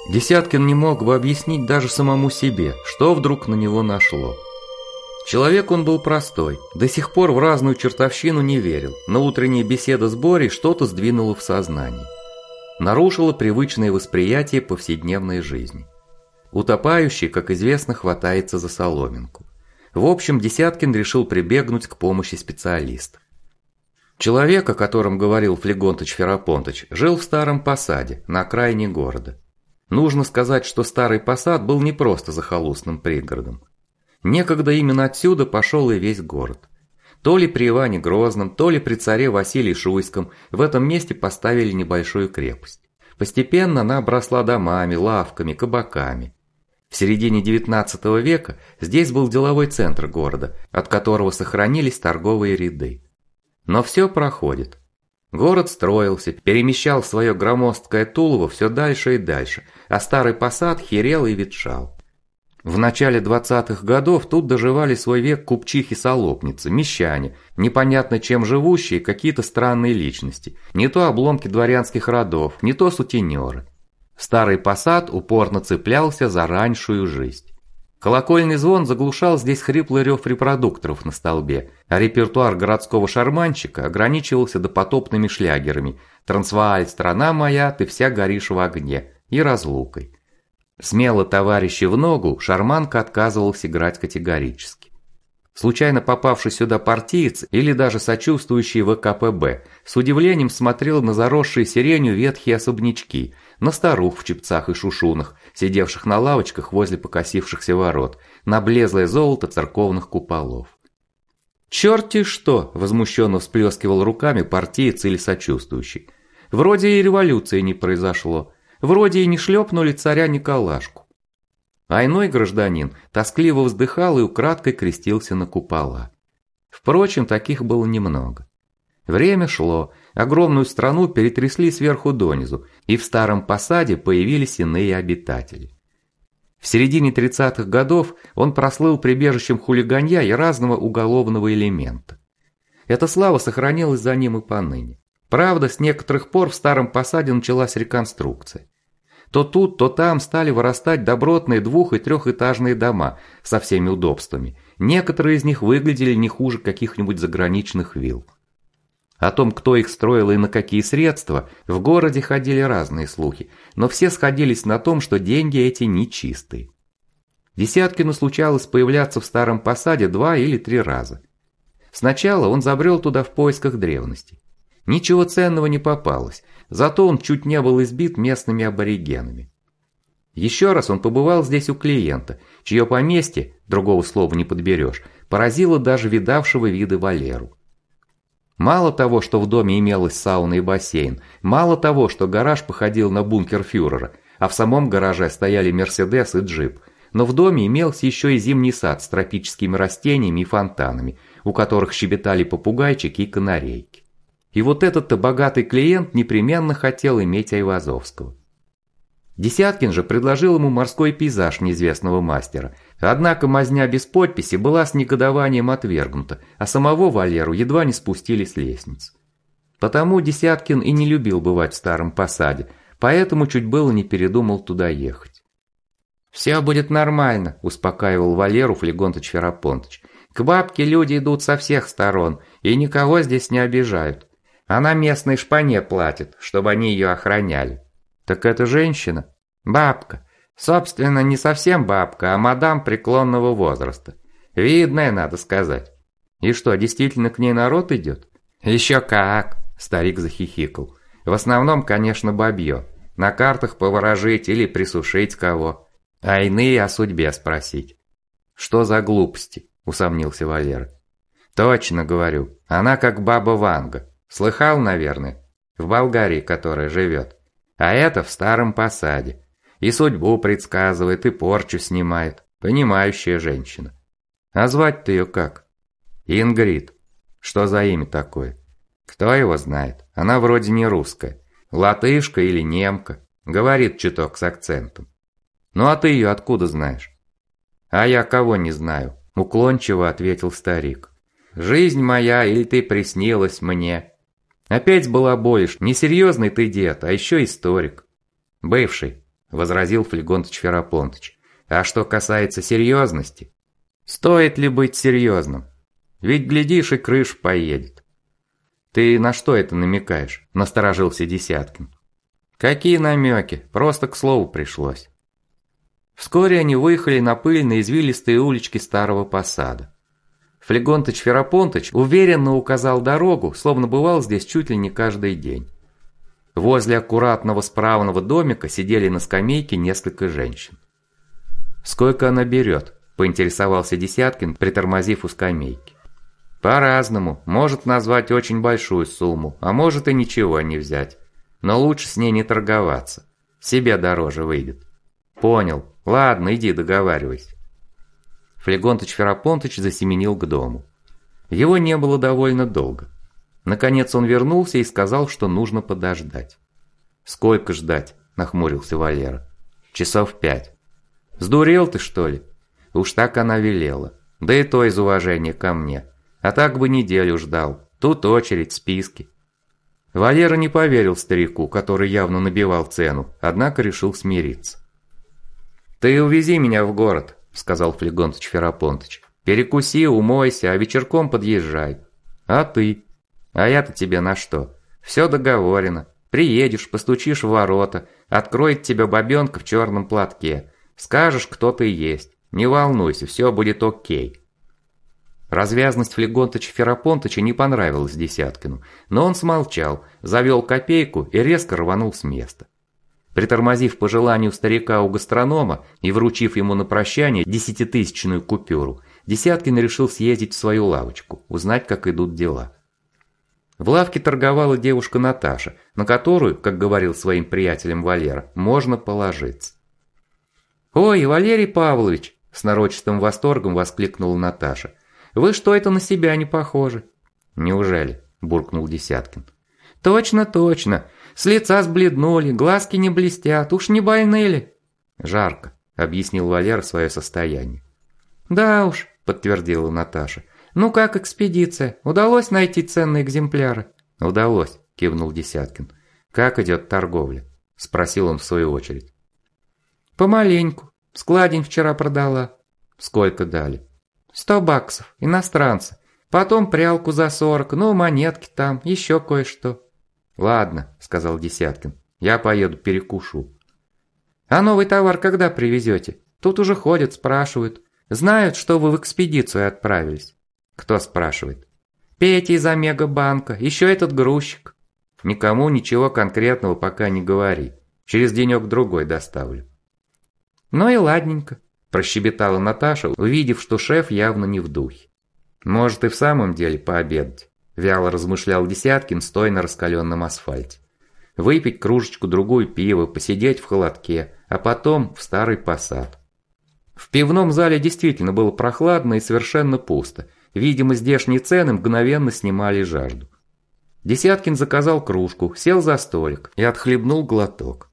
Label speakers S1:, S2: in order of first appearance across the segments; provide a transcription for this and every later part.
S1: Десяткин не мог бы объяснить даже самому себе, что вдруг на него нашло. Человек он был простой, до сих пор в разную чертовщину не верил, но утренняя беседа с Борей что-то сдвинула в сознании. Нарушила привычное восприятие повседневной жизни. Утопающий, как известно, хватается за соломинку. В общем, Десяткин решил прибегнуть к помощи специалиста. Человек, о котором говорил Флегонтыч Ферапонтыч, жил в Старом Посаде, на окраине города. Нужно сказать, что Старый Посад был не просто захолустным пригородом. Некогда именно отсюда пошел и весь город. То ли при Иване Грозном, то ли при царе Василии Шуйском в этом месте поставили небольшую крепость. Постепенно она обросла домами, лавками, кабаками. В середине XIX века здесь был деловой центр города, от которого сохранились торговые ряды. Но все проходит. Город строился, перемещал свое громоздкое тулово все дальше и дальше, а Старый Посад херел и ветшал. В начале 20-х годов тут доживали свой век купчихи-солопницы, мещане, непонятно чем живущие какие-то странные личности, не то обломки дворянских родов, не то сутенеры. Старый Посад упорно цеплялся за раньшую жизнь. Колокольный звон заглушал здесь хриплый рев репродукторов на столбе, а репертуар городского шарманщика ограничивался допотопными шлягерами «Трансвааль, страна моя, ты вся горишь в огне» и «Разлукой». Смело товарищи в ногу, шарманка отказывался играть категорически. Случайно попавший сюда партиец или даже сочувствующий ВКПБ с удивлением смотрел на заросшие сиренью ветхие особнячки, на старух в чепцах и шушунах, сидевших на лавочках возле покосившихся ворот, на блезлое золото церковных куполов. «Черти что!» – возмущенно всплескивал руками партиец или сочувствующий. «Вроде и революции не произошло, вроде и не шлепнули царя Николашку». А иной гражданин тоскливо вздыхал и украдкой крестился на купола. Впрочем, таких было немного. Время шло, огромную страну перетрясли сверху донизу, и в Старом Посаде появились иные обитатели. В середине 30-х годов он прослыл прибежищем хулиганья и разного уголовного элемента. Эта слава сохранилась за ним и поныне. Правда, с некоторых пор в Старом Посаде началась реконструкция. То тут, то там стали вырастать добротные двух- и трехэтажные дома со всеми удобствами. Некоторые из них выглядели не хуже каких-нибудь заграничных вилл. О том, кто их строил и на какие средства, в городе ходили разные слухи, но все сходились на том, что деньги эти нечистые. Десяткину случалось появляться в Старом Посаде 2 или 3 раза. Сначала он забрел туда в поисках древностей. Ничего ценного не попалось, зато он чуть не был избит местными аборигенами. Еще раз он побывал здесь у клиента, чье поместье, другого слова не подберешь, поразило даже видавшего виды Валеру. Мало того, что в доме имелась сауна и бассейн, мало того, что гараж походил на бункер фюрера, а в самом гараже стояли Мерседес и джип, но в доме имелся еще и зимний сад с тропическими растениями и фонтанами, у которых щебетали попугайчики и канарейки. И вот этот-то богатый клиент непременно хотел иметь Айвазовского. Десяткин же предложил ему морской пейзаж неизвестного мастера, однако мазня без подписи была с негодованием отвергнута, а самого Валеру едва не спустили с лестницы. Потому Десяткин и не любил бывать в Старом Посаде, поэтому чуть было не передумал туда ехать. «Все будет нормально», – успокаивал Валеру Флегонтыч Ферапонтыч. «К бабке люди идут со всех сторон и никого здесь не обижают. Она местной шпане платит, чтобы они ее охраняли». «Так это женщина?» «Бабка. Собственно, не совсем бабка, а мадам преклонного возраста. Видная, надо сказать». «И что, действительно к ней народ идет?» «Еще как!» – старик захихикал. «В основном, конечно, бабье. На картах поворожить или присушить кого. А иные о судьбе спросить». «Что за глупости?» – усомнился Валера. «Точно говорю. Она как баба Ванга. Слыхал, наверное? В Болгарии, которая живет. А это в Старом Посаде. И судьбу предсказывает, и порчу снимает. Понимающая женщина. А звать-то ее как?» «Ингрид». «Что за имя такое?» «Кто его знает? Она вроде не русская. Латышка или немка. Говорит чуток с акцентом». «Ну а ты ее откуда знаешь?» «А я кого не знаю», – уклончиво ответил старик. «Жизнь моя, или ты приснилась мне?» «Опять балаболишь, несерьезный ты дед, а еще историк». «Бывший», возразил Флегонтыч Ферапонтыч. А что касается серьезности, стоит ли быть серьезным? Ведь, глядишь, и крыша поедет. Ты на что это намекаешь? Насторожился Десяткин. Какие намеки? Просто к слову пришлось. Вскоре они выехали на пыльные извилистые улички старого посада. Флегонтыч Ферапонтыч уверенно указал дорогу, словно бывал здесь чуть ли не каждый день. Возле аккуратного справного домика сидели на скамейке несколько женщин. «Сколько она берет?» – поинтересовался Десяткин, притормозив у скамейки. «По-разному. Может назвать очень большую сумму, а может и ничего не взять. Но лучше с ней не торговаться. Себе дороже выйдет». «Понял. Ладно, иди договаривайся». Флегонтыч Ферапонтыч засеменил к дому. Его не было довольно долго. Наконец он вернулся и сказал, что нужно подождать. «Сколько ждать?» – нахмурился Валера. «Часов 5. «Сдурел ты, что ли?» Уж так она велела. Да и то из уважения ко мне. А так бы неделю ждал. Тут очередь, списки. Валера не поверил старику, который явно набивал цену, однако решил смириться. «Ты увези меня в город», – сказал Флегонтыч Ферапонтыч. «Перекуси, умойся, а вечерком подъезжай». «А ты?» «А я-то тебе на что? Все договорено. Приедешь, постучишь в ворота, откроет тебя бабенка в черном платке. Скажешь, кто ты есть. Не волнуйся, все будет окей». Развязность Флегонтыча Ферапонтыча не понравилась Десяткину, но он смолчал, завел копейку и резко рванул с места. Притормозив по желанию старика у гастронома и вручив ему на прощание 10-тысячную купюру, Десяткин решил съездить в свою лавочку, узнать, как идут дела. В лавке торговала девушка Наташа, на которую, как говорил своим приятелям Валера, можно положиться. «Ой, Валерий Павлович!» – с нарочитым восторгом воскликнула Наташа. «Вы что это на себя не похожи?» «Неужели?» – буркнул Десяткин. «Точно, точно. С лица сбледнули, глазки не блестят, уж не больны ли?» «Жарко», – объяснил Валера свое состояние. «Да уж», – подтвердила Наташа. «Ну как экспедиция? Удалось найти ценные экземпляры?» «Удалось», – кивнул Десяткин. «Как идет торговля?» – спросил он в свою очередь. «Помаленьку. Складень вчера продала». «Сколько дали?» $100, иностранцы. Потом прялку за 40, ну монетки там, еще кое-что». «Ладно», – сказал Десяткин. «Я поеду перекушу». «А новый товар когда привезете? Тут уже ходят, спрашивают. Знают, что вы в экспедицию отправились». «Кто спрашивает?» «Петя из Омега-банка, еще этот грузчик». «Никому ничего конкретного пока не говори. Через денек-другой доставлю». «Ну и ладненько», – прощебетала Наташа, увидев, что шеф явно не в духе. «Может и в самом деле пообедать», – вяло размышлял Десяткин, стоя на раскаленном асфальте. «Выпить кружечку-другую пива, посидеть в холодке, а потом в старый посад». В пивном зале действительно было прохладно и совершенно пусто. Видимо, здешние цены мгновенно снимали жажду. Десяткин заказал кружку, сел за столик и отхлебнул глоток.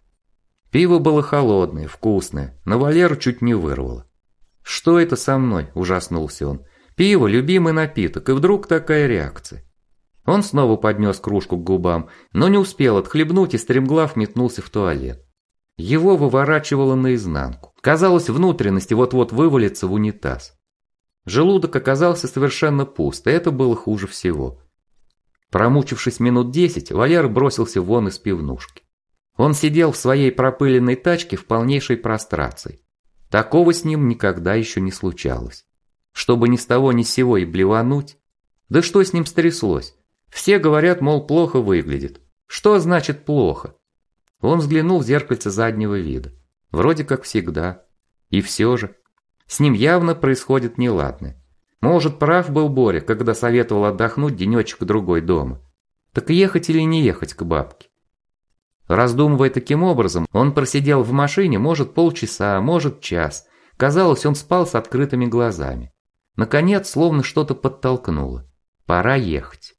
S1: Пиво было холодное, вкусное, но Валеру чуть не вырвало. «Что это со мной?» – ужаснулся он. «Пиво – любимый напиток, и вдруг такая реакция». Он снова поднес кружку к губам, но не успел отхлебнуть и стремглав метнулся в туалет. Его выворачивало наизнанку. Казалось, внутренности вот-вот вывалятся в унитаз. Желудок оказался совершенно пуст, и это было хуже всего. Промучившись минут 10, Валера бросился вон из пивнушки. Он сидел в своей пропыленной тачке в полнейшей прострации. Такого с ним никогда еще не случалось. Чтобы ни с того ни с сего и блевануть. Да что с ним стряслось? Все говорят, мол, плохо выглядит. Что значит плохо? Он взглянул в зеркальце заднего вида. Вроде как всегда. И все же. С ним явно происходит неладное. Может, прав был Боря, когда советовал отдохнуть денечек-другой дома. Так ехать или не ехать к бабке? Раздумывая таким образом, он просидел в машине, может, полчаса, может, час. Казалось, он спал с открытыми глазами. Наконец, словно что-то подтолкнуло. Пора ехать.